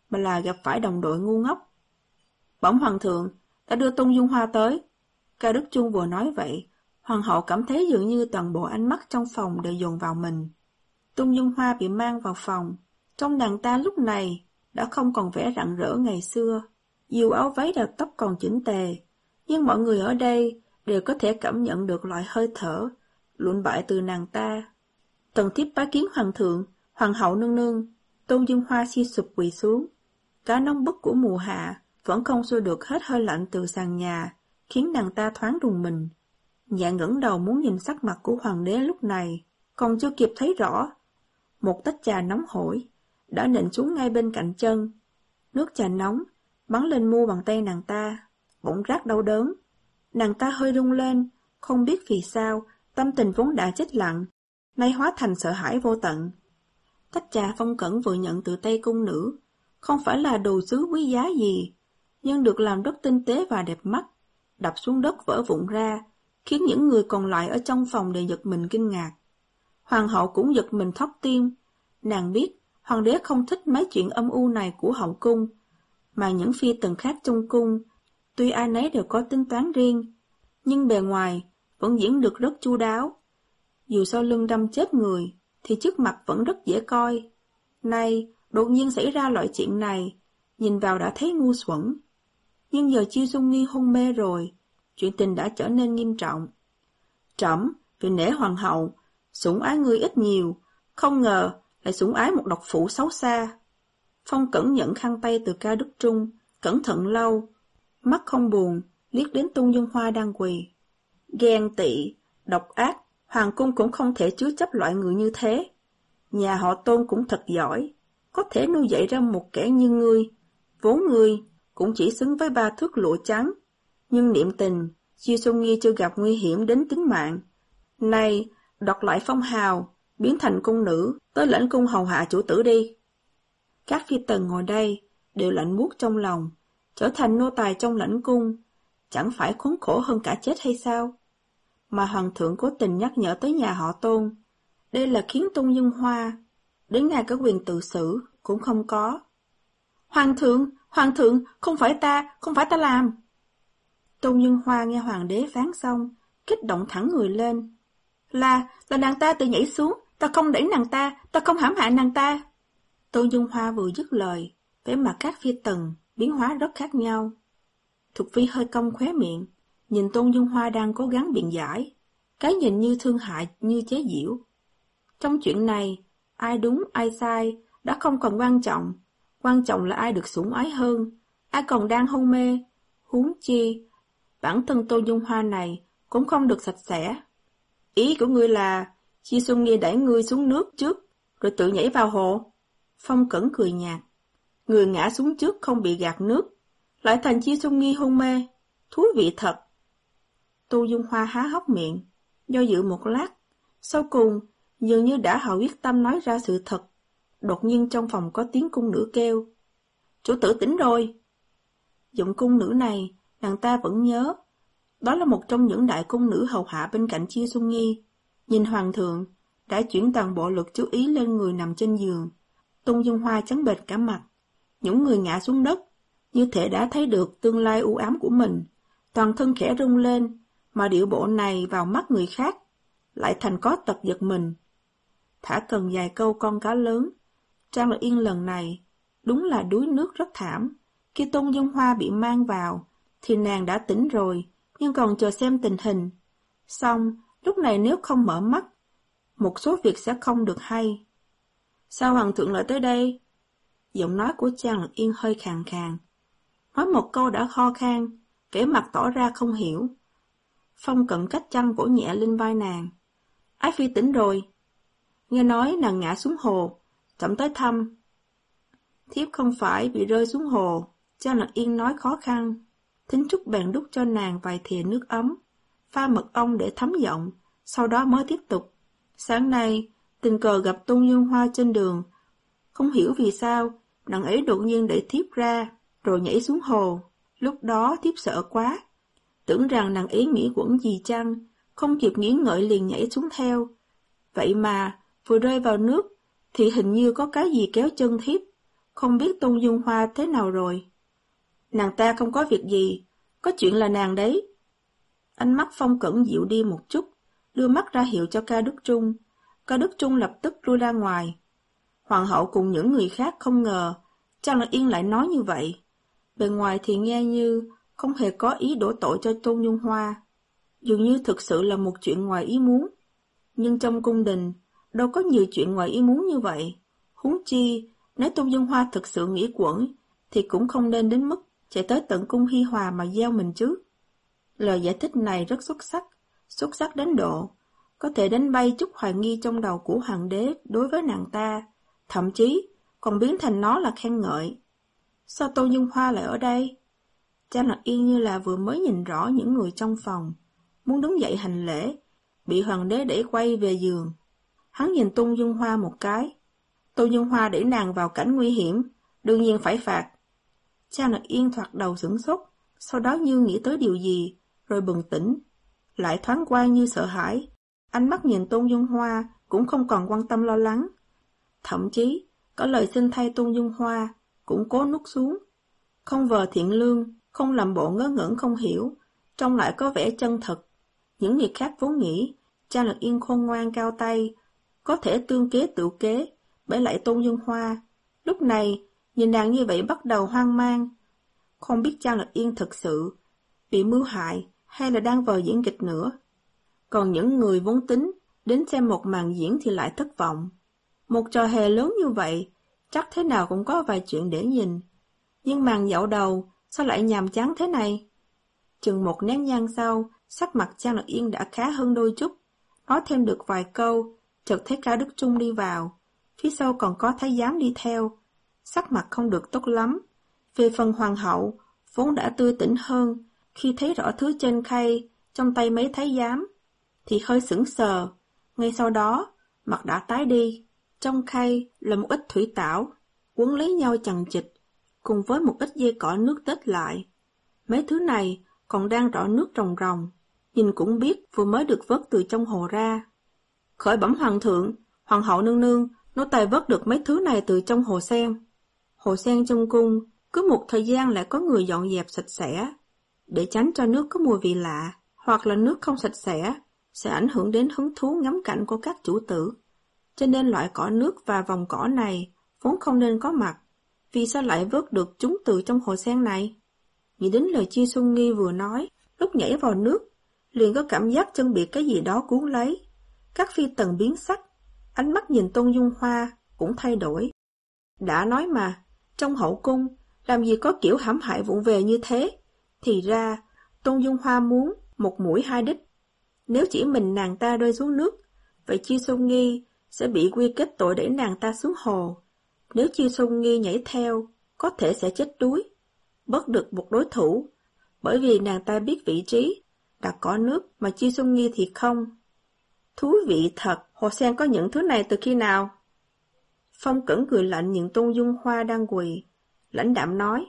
mà là gặp phải đồng đội ngu ngốc. Bẩm hoàng thượng, đã đưa Tung Dung Hoa tới. Cao Đức Chung vừa nói vậy, hoàng hậu cảm thấy dường như toàn bộ ánh mắt trong phòng đều dồn vào mình. Tung Dung Hoa bị mang vào phòng, trong nàng ta lúc này đã không còn vẻ rạng rỡ ngày xưa. Dù áo váy đầu tóc còn chỉnh tề, nhưng mọi người ở đây đều có thể cảm nhận được loại hơi thở lụn bại từ nàng ta. Tần thiếp bái kiến hoàng thượng, hoàng hậu nương nương. Tung Dung Hoa suy sụp quỳ xuống. Cả nóng bức của mùa hạ vẫn không xua được hết hơi lạnh từ sàn nhà, khiến nàng ta thoáng rùng mình. Dạ ngẩng đầu muốn nhìn sắc mặt của hoàng đế lúc này, còn chưa kịp thấy rõ. Một tách trà nóng hổi đã nện xuống ngay bên cạnh chân. Nước trà nóng bắn lên mu bàn tay nàng ta, bỗng rát đau đớn. Nàng ta hơi rung lên, không biết vì sao, tâm tình vốn đã chết lặng, nay hóa thành sợ hãi vô tận. Tách trà Phong Cẩn vừa nhận từ tay cung nữ, không phải là đồ sứ quý giá gì, nhưng được làm rất tinh tế và đẹp mắt, đập xuống đất vỡ vụn ra, khiến những người còn lại ở trong phòng đều giật mình kinh ngạc. Hoàng hậu cũng giật mình thót tim, nàng biết hoàng đế không thích mấy chuyện âm u này của hậu cung, mà những phi tần khác trong cung, tuy ai nấy đều có tính toán riêng, nhưng bề ngoài vẫn diễn được rất chu đáo. Dù sau lưng đâm chết người, thì trước mặt vẫn rất dễ coi. Nay, đột nhiên xảy ra loại chuyện này, nhìn vào đã thấy ngu xuẩn. Nhưng giờ Chiêu Xuân Nghi hôn mê rồi, chuyện tình đã trở nên nghiêm trọng. Trẫm vì nể hoàng hậu, sủng ái ngươi ít nhiều, không ngờ lại sủng ái một độc phụ xấu xa. Phong Cẩn nhận khăn tay từ Cao Đức Trung, cẩn thận lau, mắt không buồn, liếc đến Tung Dung Hoa đang quỳ. Ghen tị, độc ác, hoàng cung cũng không thể chứa chấp loại người như thế. Nhà họ Tôn cũng thật giỏi, có thể nuôi dạy ra một kẻ như ngươi. Vốn ngươi cũng chỉ xứng với ba thước lụa trắng, nhưng niệm tình, Chiêu Xuân Nghi chưa gặp nguy hiểm đến tính mạng. Nay, đoạt lại phong hào, biến thành cung nữ, tới lãnh cung hầu hạ chủ tử đi. Các phi tần ngồi đây đều lạnh buốt trong lòng, trở thành nô tài trong lãnh cung, chẳng phải khốn khổ hơn cả chết hay sao? Mà hoàng thượng cố tình nhắc nhở tới nhà họ Tôn, đây là khiến Tung Dung Hoa đến ngay cả quyền tự xử cũng không có. Hoàng thượng, hoàng thượng, không phải ta, không phải ta làm. Tung Dung Hoa nghe hoàng đế phán xong, kích động thẳng người lên. Là, là nàng ta tự nhảy xuống, ta không đẩy nàng ta, ta không hãm hại nàng ta. Tung Dung Hoa vừa dứt lời, vẻ mặt các phi tần biến hóa rất khác nhau. Thục Phi hơi cong khóe miệng, nhìn Tung Dung Hoa đang cố gắng biện giải, cái nhìn như thương hại như chế giễu. Trong chuyện này, ai đúng ai sai đã không còn quan trọng, quan trọng là ai được sủng ái hơn, ai còn đang hôn mê. Huống chi, bản thân Tung Dung Hoa này cũng không được sạch sẽ. Ý của ngươi là Chi Xuân Nghi đẩy ngươi xuống nước trước, rồi tự nhảy vào hồ. Phong Cẩn cười nhạt, người ngã xuống trước không bị gạt nước, lại thành Chi Xuân Nghi hôn mê, thú vị thật. Tung Dung Hoa há hốc miệng, do dự một lát, sau cùng dường như đã hào quyết tâm nói ra sự thật. Đột nhiên trong phòng có tiếng cung nữ kêu, chủ tử tỉnh rồi. Giọng cung nữ này nàng ta vẫn nhớ, đó là một trong những đại cung nữ hầu hạ bên cạnh Chiêu Xuân Nghi. Nhìn hoàng thượng đã chuyển toàn bộ lực chú ý lên người nằm trên giường. Tung Dung Hoa trắng bệch cả mặt, những người ngã xuống đất, như thể đã thấy được tương lai u ám của mình, toàn thân khẽ rung lên, mà điệu bộ này vào mắt người khác lại thành có tật giật mình. Thả cần vài câu con cá lớn, Trang Lạc Yên lần này đúng là đuối nước rất thảm. Khi Tung Dung Hoa bị mang vào thì nàng đã tỉnh rồi, nhưng còn chờ xem tình hình. Xong, lúc này nếu không mở mắt, một số việc sẽ không được hay. Sao hoàng thượng lại tới đây? Giọng nói của Trang Lạc Yên hơi khàn khàn. Nói một câu đã kho khan, vẻ mặt tỏ ra không hiểu. Phong Cận cách chăn vỗ nhẹ lên vai nàng. Ái phi tỉnh rồi. Nghe nói nàng ngã xuống hồ, chậm tới thăm. Thiếp không phải bị rơi xuống hồ, Trang Lạc Yên nói khó khăn. Thính Trúc bèn đút cho nàng vài thìa nước ấm, pha mật ong để thấm giọng, sau đó mới tiếp tục. Sáng nay, tình cờ gặp Tung Dung Hoa trên đường. Không hiểu vì sao, nàng ấy đột nhiên đẩy thiếp ra, rồi nhảy xuống hồ. Lúc đó thiếp sợ quá, tưởng rằng nàng ấy nghĩ quẩn gì chăng, không kịp nghĩ ngợi liền nhảy xuống theo. Vậy mà, vừa rơi vào nước, thì hình như có cái gì kéo chân thiếp, không biết Tôn Dương Hoa thế nào rồi. Nàng ta không có việc gì, có chuyện là nàng đấy. Ánh mắt Phong Cẩn dịu đi một chút, đưa mắt ra hiệu cho Ca Đức Trung. Ca Đức Trung lập tức lui ra ngoài. Hoàng hậu cùng những người khác không ngờ Trang Lạc Yên lại nói như vậy. Bề ngoài thì nghe như không hề có ý đổ tội cho Tôn Dương Hoa, dường như thực sự là một chuyện ngoài ý muốn. Nhưng trong cung đình, đâu có nhiều chuyện ngoài ý muốn như vậy. Huống chi, nếu Tôn Dương Hoa thực sự nghĩ quẩn, thì cũng không nên đến mức chạy tới tận cung Hi Hòa mà gieo mình chứ. Lời giải thích này rất xuất sắc, xuất sắc đến độ có thể đánh bay chút hoài nghi trong đầu của hoàng đế đối với nàng ta, thậm chí còn biến thành nó là khen ngợi. Sao Tôn Dương Hoa lại ở đây? Trang Lạc Yên như là vừa mới nhìn rõ những người trong phòng, muốn đứng dậy hành lễ, bị hoàng đế đẩy quay về giường. Hắn nhìn Tôn Dương Hoa một cái. Tôn Dương Hoa đẩy nàng vào cảnh nguy hiểm, đương nhiên phải phạt. Trang Lạc Yên thoạt đầu sửng sốt, sau đó như nghĩ tới điều gì, rồi bừng tỉnh, lại thoáng qua như sợ hãi. Ánh mắt nhìn Tôn Dương Hoa cũng không còn quan tâm lo lắng. Thậm chí, có lời xin thay Tôn Dương Hoa cũng cố nuốt xuống. Không vờ thiện lương, không làm bộ ngớ ngẩn không hiểu, trông lại có vẻ chân thật. Những người khác vốn nghĩ Trang Lạc Yên khôn ngoan cao tay, có thể tương kế tự kế, bẫy lại Tôn Dương Hoa. Lúc này, nhìn nàng như vậy bắt đầu hoang mang. Không biết Trang Lạc Yên thực sự bị mưu hại hay là đang vờ diễn kịch nữa. Còn những người vốn tính đến xem một màn diễn thì lại thất vọng. Một trò hề lớn như vậy, chắc thế nào cũng có vài chuyện để nhìn. Nhưng màn dạo đầu, sao lại nhàm chán thế này? Chừng một nén nhang sau, sắc mặt Trang Lạc Yên đã khá hơn đôi chút. Nói thêm được vài câu, chợt thấy Ca Đức Trung đi vào. Phía sau còn có thái giám đi theo. Sắc mặt không được tốt lắm. Về phần hoàng hậu, vốn đã tươi tỉnh hơn, khi thấy rõ thứ trên khay trong tay mấy thái giám, thì hơi sững sờ. Ngay sau đó, mặt đã tái đi. Trong khay là một ít thủy tảo, quấn lấy nhau chằng chịt, cùng với một ít dây cỏ nước tết lại. Mấy thứ này còn đang rọ nước ròng ròng, nhìn cũng biết vừa mới được vớt từ trong hồ ra. Khởi bẩm hoàng thượng, hoàng hậu nương nương, nô tài vớt được mấy thứ này từ trong hồ sen. Hồ sen trong cung, cứ một thời gian lại có người dọn dẹp sạch sẽ, để tránh cho nước có mùi vị lạ, hoặc là nước không sạch sẽ, sẽ ảnh hưởng đến hứng thú ngắm cảnh của các chủ tử. Cho nên loại cỏ nước và vòng cỏ này vốn không nên có mặt. Vì sao lại vớt được chúng từ trong hồ sen này? Nghĩ đến lời Chi Xuân Nghi vừa nói, lúc nhảy vào nước, liền có cảm giác chân bị cái gì đó cuốn lấy. Các phi tần biến sắc, ánh mắt nhìn Tôn Dương Hoa cũng thay đổi. Đã nói mà, trong hậu cung, làm gì có kiểu hãm hại vụng về như thế? Thì ra, Tôn Dương Hoa muốn một mũi hai đích. Nếu chỉ mình nàng ta rơi xuống nước, vậy Chi Xuân Nghi sẽ bị quy kết tội đẩy nàng ta xuống hồ. Nếu Chi Xuân Nghi nhảy theo, có thể sẽ chết đuối, bớt được một đối thủ, bởi vì nàng ta biết vị trí đặt cỏ nước mà Chi Xuân Nghi thì không. Thú vị thật, hồ sen có những thứ này từ khi nào? Phong Cẩn cười lạnh nhìn Tôn Dương Hoa đang quỳ, lãnh đạm nói.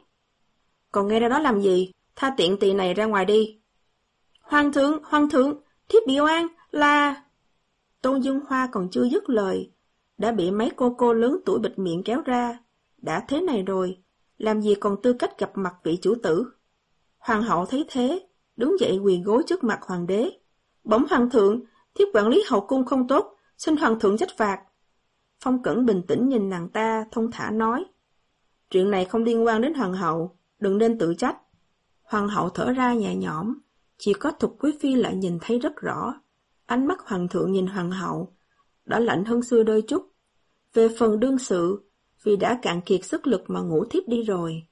Còn nghe ra đó làm gì? Tha tiện tỳ này ra ngoài đi. Hoàng thượng, hoàng thượng, thiếp bị oan, là... Tôn Dương Hoa còn chưa dứt lời, đã bị mấy cô cô lớn tuổi bịt miệng kéo ra. Đã thế này rồi, làm gì còn tư cách gặp mặt vị chủ tử? Hoàng hậu thấy thế, đứng dậy quỳ gối trước mặt hoàng đế. Bẩm hoàng thượng, thiếp quản lý hậu cung không tốt, xin hoàng thượng trách phạt. Phong Cẩn bình tĩnh nhìn nàng ta, thông thả nói. Chuyện này không liên quan đến hoàng hậu, đừng nên tự trách. Hoàng hậu thở ra nhẹ nhõm, chỉ có Thục Quý Phi lại nhìn thấy rất rõ. Ánh mắt hoàng thượng nhìn hoàng hậu, đã lạnh hơn xưa đôi chút. Về phần đương sự, vì đã cạn kiệt sức lực mà ngủ thiếp đi rồi.